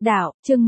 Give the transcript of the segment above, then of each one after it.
Đạo, chương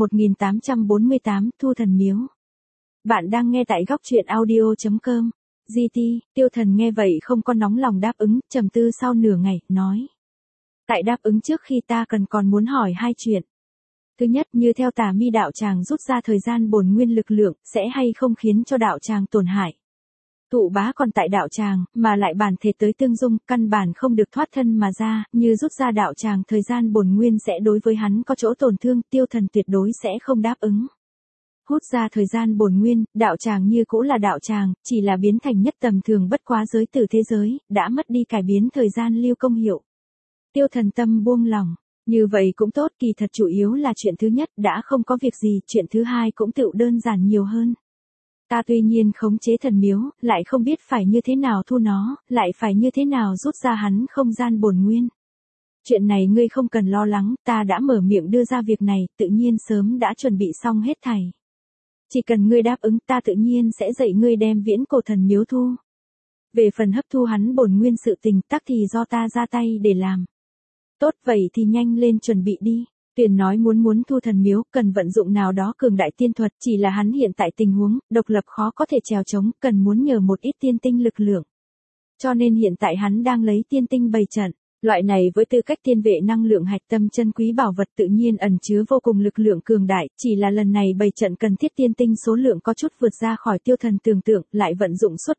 1848, Thu Thần Miếu. Bạn đang nghe tại góc truyện audio.com. GT, Tiêu Thần nghe vậy không có nóng lòng đáp ứng, trầm tư sau nửa ngày, nói. Tại đáp ứng trước khi ta còn muốn hỏi hai chuyện. Thứ nhất, như theo Tà Mi đạo tràng rút ra thời gian bổn nguyên lực lượng, sẽ hay không khiến cho đạo tràng tổn hại. Thụ bá còn tại đạo tràng, mà lại bản thể tới tương dung, căn bản không được thoát thân mà ra, như rút ra đạo tràng thời gian bổn nguyên sẽ đối với hắn có chỗ tổn thương, Tiêu Thần tuyệt đối sẽ không đáp ứng. Hút ra thời gian bổn nguyên, đạo tràng như cũ là đạo tràng, chỉ là biến thành nhất tầm thường bất quá giới tử thế giới, đã mất đi cải biến thời gian lưu công hiệu. Tiêu Thần tâm buông lòng, như vậy cũng tốt, kỳ thật chủ yếu là chuyện thứ nhất đã không có việc gì, chuyện thứ hai cũng tựu đơn giản nhiều hơn. Ta tuy nhiên khống chế thần miếu, lại không biết phải như thế nào thu nó, lại phải như thế nào rút ra hắn không gian bổn nguyên. Chuyện này ngươi không cần lo lắng, ta đã mở miệng đưa ra việc này, tự nhiên sớm đã chuẩn bị xong hết thảy. Chỉ cần ngươi đáp ứng, ta tự nhiên sẽ dạy ngươi đem viễn cổ thần miếu thu. Về phần hấp thu hắn bổn nguyên sự tình, tắc thì do ta ra tay để làm. Tốt, vậy thì nhanh lên chuẩn bị đi. Tuyền nói muốn thu thần miếu, cần vận dụng nào đó cường đại tiên thuật, chỉ là hắn hiện tại tình huống, độc lập khó có thể trèo chống, cần muốn nhờ một ít tiên tinh lực lượng. Cho nên hiện tại hắn đang lấy tiên tinh bày trận. Loại này với tư cách tiên vệ năng lượng hạch tâm chân quý bảo vật tự nhiên ẩn chứa vô cùng lực lượng cường đại, chỉ là lần này bày trận cần thiết tiên tinh số lượng có chút vượt ra khỏi Tiêu Thần tưởng tượng, lại vận dụng suốt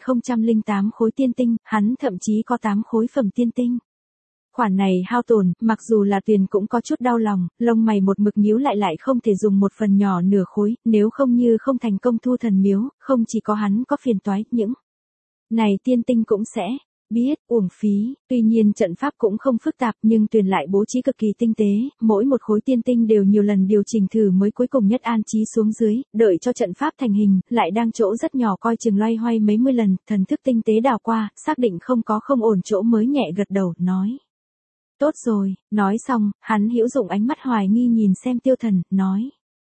3008 khối tiên tinh, hắn thậm chí có 8 khối phẩm tiên tinh. Khoản này hao tổn, mặc dù là Tuyền cũng có chút đau lòng, lông mày một mực nhíu lại không thể dùng một phần nhỏ nửa khối, nếu không như không thành công thu thần miếu, không chỉ có hắn có phiền toái, những này tiên tinh cũng sẽ biết, uổng phí. Tuy nhiên trận pháp cũng không phức tạp nhưng Tuyền lại bố trí cực kỳ tinh tế, mỗi một khối tiên tinh đều nhiều lần điều chỉnh thử mới cuối cùng nhất an trí xuống dưới, đợi cho trận pháp thành hình, lại đang chỗ rất nhỏ coi chừng loay hoay mấy mươi lần, thần thức tinh tế đào qua, xác định không có không ổn chỗ mới nhẹ gật đầu, nói. Tốt rồi, nói xong, hắn hữu dụng ánh mắt hoài nghi nhìn xem Tiêu Thần, nói.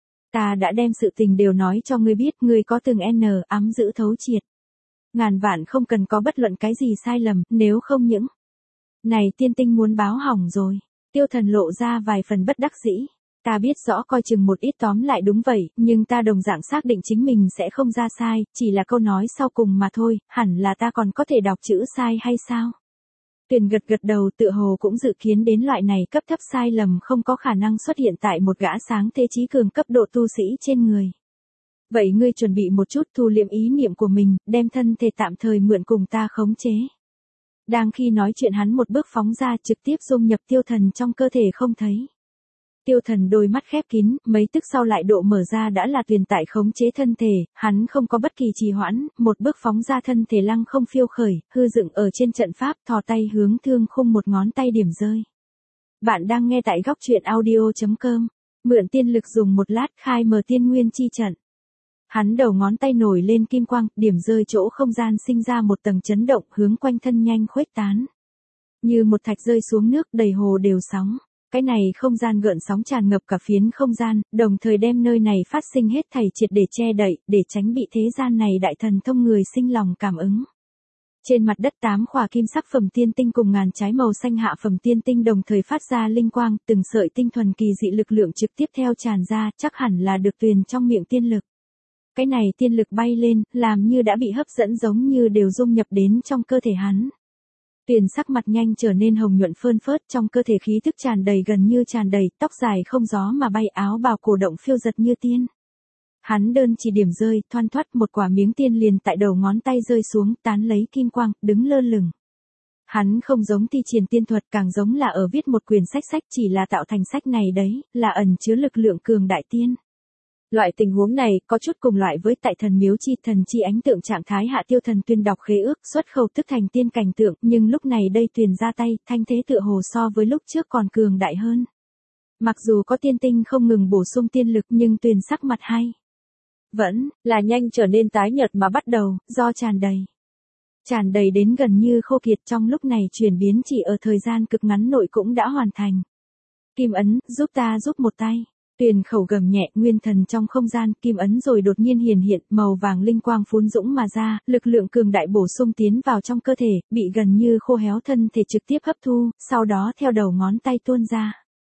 Ta đã đem sự tình đều nói cho ngươi biết, ngươi có từng ám giữ thấu triệt. Ngàn vạn không cần có bất luận cái gì sai lầm, nếu không những này tiên tinh muốn báo hỏng rồi. Tiêu Thần lộ ra vài phần bất đắc dĩ. Ta biết rõ coi chừng một ít tóm lại đúng vậy, nhưng ta đồng dạng xác định chính mình sẽ không ra sai, chỉ là câu nói sau cùng mà thôi, hẳn là ta còn có thể đọc chữ sai hay sao? Tuyền gật đầu tựa hồ cũng dự kiến đến loại này cấp thấp sai lầm không có khả năng xuất hiện tại một gã sáng thế trí cường cấp độ tu sĩ trên người. Vậy ngươi chuẩn bị một chút thu liệm ý niệm của mình, đem thân thể tạm thời mượn cùng ta khống chế. Đang khi nói chuyện hắn một bước phóng ra trực tiếp dung nhập Tiêu Thần trong cơ thể không thấy. Tiêu Thần đôi mắt khép kín, mấy tức sau lại độ mở ra đã là Tuyền tại khống chế thân thể, hắn không có bất kỳ trì hoãn, một bước phóng ra thân thể lăng không phiêu khởi, hư dựng ở trên trận pháp, thò tay hướng thương khung một ngón tay điểm rơi. Bạn đang nghe tại góc truyện audio.com, mượn tiên lực dùng một lát khai mở tiên nguyên chi trận. Hắn đầu ngón tay nổi lên kim quang, điểm rơi chỗ không gian sinh ra một tầng chấn động hướng quanh thân nhanh khuếch tán. Như một thạch rơi xuống nước đầy hồ đều sóng. Cái này không gian gợn sóng tràn ngập cả phiến không gian, đồng thời đem nơi này phát sinh hết thảy triệt để che đậy, để tránh bị thế gian này đại thần thông người sinh lòng cảm ứng. Trên mặt đất 8 khỏa kim sắc phẩm tiên tinh cùng ngàn trái màu xanh hạ phẩm tiên tinh đồng thời phát ra linh quang, từng sợi tinh thuần kỳ dị lực lượng trực tiếp theo tràn ra, chắc hẳn là được Tuyền trong miệng tiên lực. Cái này tiên lực bay lên, làm như đã bị hấp dẫn giống như đều dung nhập đến trong cơ thể hắn. Tuyền sắc mặt nhanh trở nên hồng nhuận phơn phớt, trong cơ thể khí thức tràn đầy gần như tràn đầy, tóc dài không gió mà bay, áo bào cổ động phiêu giật như tiên. Hắn đơn chỉ điểm rơi, thoăn thoắt một quả miếng tiên liền tại đầu ngón tay rơi xuống, tán lấy kim quang, đứng lơ lửng. Hắn không giống thi triển tiên thuật, càng giống là ở viết một quyển sách chỉ là tạo thành sách này đấy, là ẩn chứa lực lượng cường đại tiên. Loại tình huống này có chút cùng loại với tại thần miếu chi thần chi ánh tượng trạng thái hạ Tiêu Thần tuyên đọc khế ước xuất khẩu tức thành tiên cảnh tượng, nhưng lúc này đây Tuyền ra tay, thanh thế tựa hồ so với lúc trước còn cường đại hơn. Mặc dù có tiên tinh không ngừng bổ sung tiên lực nhưng Tuyền sắc mặt hay vẫn là nhanh trở nên tái nhợt mà bắt đầu, do tràn đầy đến gần như khô kiệt, trong lúc này chuyển biến chỉ ở thời gian cực ngắn nội cũng đã hoàn thành. Kim ấn, giúp ta giúp một tay. Tuyền khẩu gầm nhẹ, nguyên thần trong không gian, kim ấn rồi đột nhiên hiện, màu vàng linh quang phún dũng mà ra, lực lượng cường đại bổ sung tiến vào trong cơ thể, bị gần như khô héo thân thể trực tiếp hấp thu, sau đó theo đầu ngón tay tuôn ra.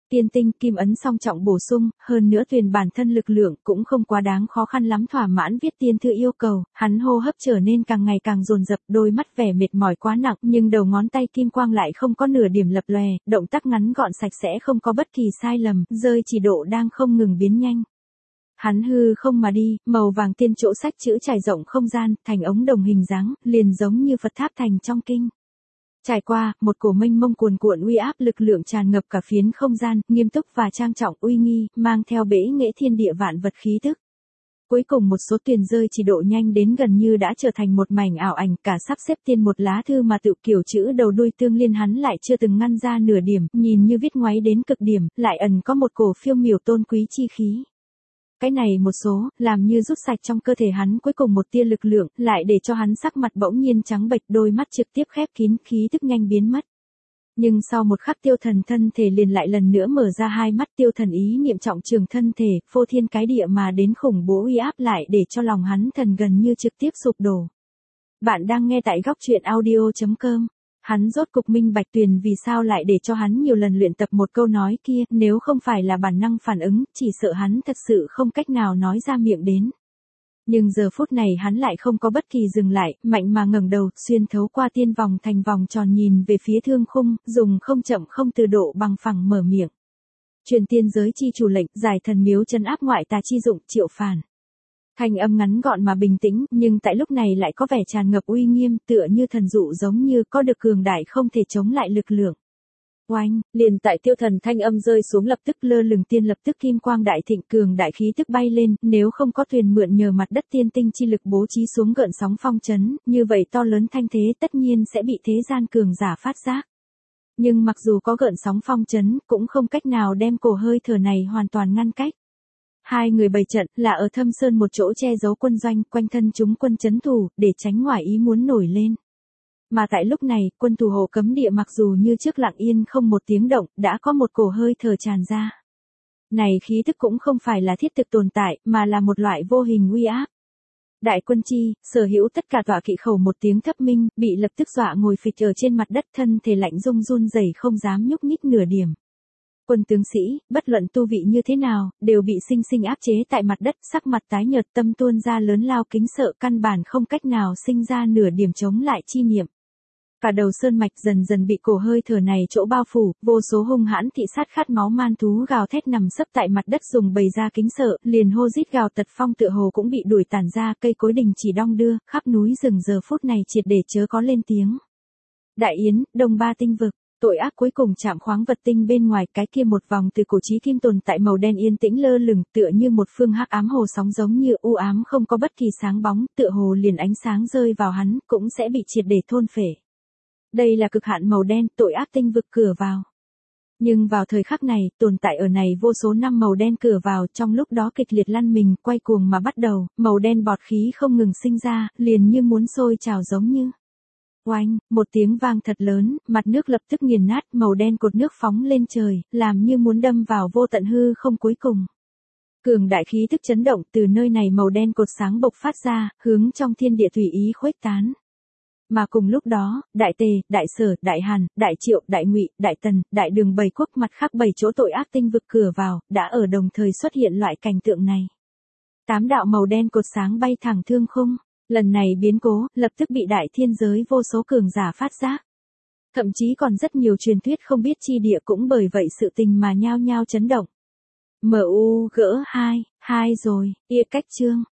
Tiên tinh kim ấn song trọng bổ sung, hơn nữa tùy bản thân lực lượng cũng không quá đáng khó khăn lắm thỏa mãn viết tiên thư yêu cầu, hắn hô hấp trở nên càng ngày càng dồn dập, đôi mắt vẻ mệt mỏi quá nặng, nhưng đầu ngón tay kim quang lại không có nửa điểm lập lòe, động tác ngắn gọn sạch sẽ không có bất kỳ sai lầm, rơi chỉ độ đang không ngừng biến nhanh. Hắn hư không mà đi, màu vàng tiên chỗ sách chữ trải rộng không gian, thành ống đồng hình dáng, liền giống như Phật tháp thành trong kinh. Trải qua, một cổ mênh mông cuồn cuộn uy áp lực lượng tràn ngập cả phiến không gian, nghiêm túc và trang trọng uy nghi, mang theo bẽ nghệ thiên địa vạn vật khí tức. Cuối cùng một số tiền rơi chỉ độ nhanh đến gần như đã trở thành một mảnh ảo ảnh, cả sắp xếp tiên một lá thư mà tự kiểu chữ đầu đuôi tương liên hắn lại chưa từng ngăn ra nửa điểm, nhìn như viết ngoáy đến cực điểm, lại ẩn có một cổ phiêu miểu tôn quý chi khí. Cái này một số, làm như rút sạch trong cơ thể hắn cuối cùng một tia lực lượng, lại để cho hắn sắc mặt bỗng nhiên trắng bệch, đôi mắt trực tiếp khép kín, khí tức nhanh biến mất. Nhưng sau một khắc Tiêu Thần thân thể liền lại lần nữa mở ra hai mắt, Tiêu Thần ý niệm trọng trường thân thể, phô thiên cái địa mà đến khủng bố uy áp lại để cho lòng hắn thần gần như trực tiếp sụp đổ. Bạn đang nghe tại góc truyện audio.com. Hắn rốt cục minh bạch Tuyền vì sao lại để cho hắn nhiều lần luyện tập một câu nói kia, nếu không phải là bản năng phản ứng, chỉ sợ hắn thật sự không cách nào nói ra miệng đến. Nhưng giờ phút này hắn lại không có bất kỳ dừng lại, mạnh mà ngẩng đầu, xuyên thấu qua tiên vòng thành vòng tròn nhìn về phía thương khung, dùng không chậm không từ độ bằng phẳng mở miệng. Truyền tiên giới chi chủ lệnh, giải thần miếu trấn áp ngoại tà chi dụng, Triệu Phàn. Thanh âm ngắn gọn mà bình tĩnh, nhưng tại lúc này lại có vẻ tràn ngập uy nghiêm, tựa như thần dụ giống như có được cường đại không thể chống lại lực lượng. Oanh, liền tại Tiêu Thần thanh âm rơi xuống lập tức lơ lửng tiên lập tức kim quang đại thịnh cường đại khí tức bay lên, nếu không có thuyền mượn nhờ mặt đất tiên tinh chi lực bố trí xuống gợn sóng phong chấn, như vậy to lớn thanh thế tất nhiên sẽ bị thế gian cường giả phát giác. Nhưng mặc dù có gợn sóng phong chấn, cũng không cách nào đem cổ hơi thở này hoàn toàn ngăn cách. Hai người bày trận là ở Thâm Sơn một chỗ che giấu quân doanh, quanh thân chúng quân trấn thủ, để tránh ngoài ý muốn nổi lên. Mà tại lúc này, quân thủ hộ cấm địa mặc dù như trước lặng yên không một tiếng động, đã có một cổ hơi thở tràn ra. Này khí tức cũng không phải là thiết thực tồn tại, mà là một loại vô hình uy áp. Đại quân chi, sở hữu tất cả tọa kỵ khẩu một tiếng thấp minh, bị lập tức dọa ngồi phịch ở trên mặt đất, thân thể lạnh run run rẩy không dám nhúc nhích nửa điểm. Quân tướng sĩ, bất luận tu vị như thế nào, đều bị sinh sinh áp chế tại mặt đất, sắc mặt tái nhợt, tâm tuôn ra lớn lao kính sợ, căn bản không cách nào sinh ra nửa điểm chống lại chi niệm. Cả đầu sơn mạch dần dần bị cổ hơi thở này chỗ bao phủ, vô số hung hãn thị sát khát máu man thú gào thét nằm sấp tại mặt đất dùng bầy ra kính sợ, liền hô rít gào tật phong tựa hồ cũng bị đuổi tản ra, cây cối đình chỉ đong đưa, khắp núi rừng giờ phút này triệt để chớ có lên tiếng. Đại Yến, Đông Ba tinh vực. Tội ác cuối cùng chạm khoáng vật tinh bên ngoài, cái kia một vòng từ cổ chí kim tồn tại màu đen yên tĩnh lơ lửng, tựa như một phương hắc ám hồ sóng giống như u ám không có bất kỳ sáng bóng, tựa hồ liền ánh sáng rơi vào hắn, cũng sẽ bị triệt để thôn phệ. Đây là cực hạn màu đen, tội ác tinh vực cửa vào. Nhưng vào thời khắc này, tồn tại ở này vô số năm màu đen cửa vào, trong lúc đó kịch liệt lăn mình, quay cuồng mà bắt đầu, màu đen bọt khí không ngừng sinh ra, liền như muốn sôi trào giống như. Oanh, một tiếng vang thật lớn, mặt nước lập tức nghiền nát, màu đen cột nước phóng lên trời, làm như muốn đâm vào vô tận hư không cuối cùng. Cường đại khí tức chấn động, từ nơi này màu đen cột sáng bộc phát ra, hướng trong thiên địa tùy ý khuếch tán. Mà cùng lúc đó, Đại Tề, Đại Sở, Đại Hàn, Đại Triệu, Đại Ngụy, Đại Tần, Đại Đường 7 quốc mặt khác 7 chỗ tội ác tinh vực cửa vào, đã ở đồng thời xuất hiện loại cảnh tượng này. 8 đạo màu đen cột sáng bay thẳng thương khung. Lần này biến cố, lập tức bị đại thiên giới vô số cường giả phát giác. Thậm chí còn rất nhiều truyền thuyết không biết chi địa cũng bởi vậy sự tình mà nhao nhao chấn động. MU gỡ 2 rồi, cách chương.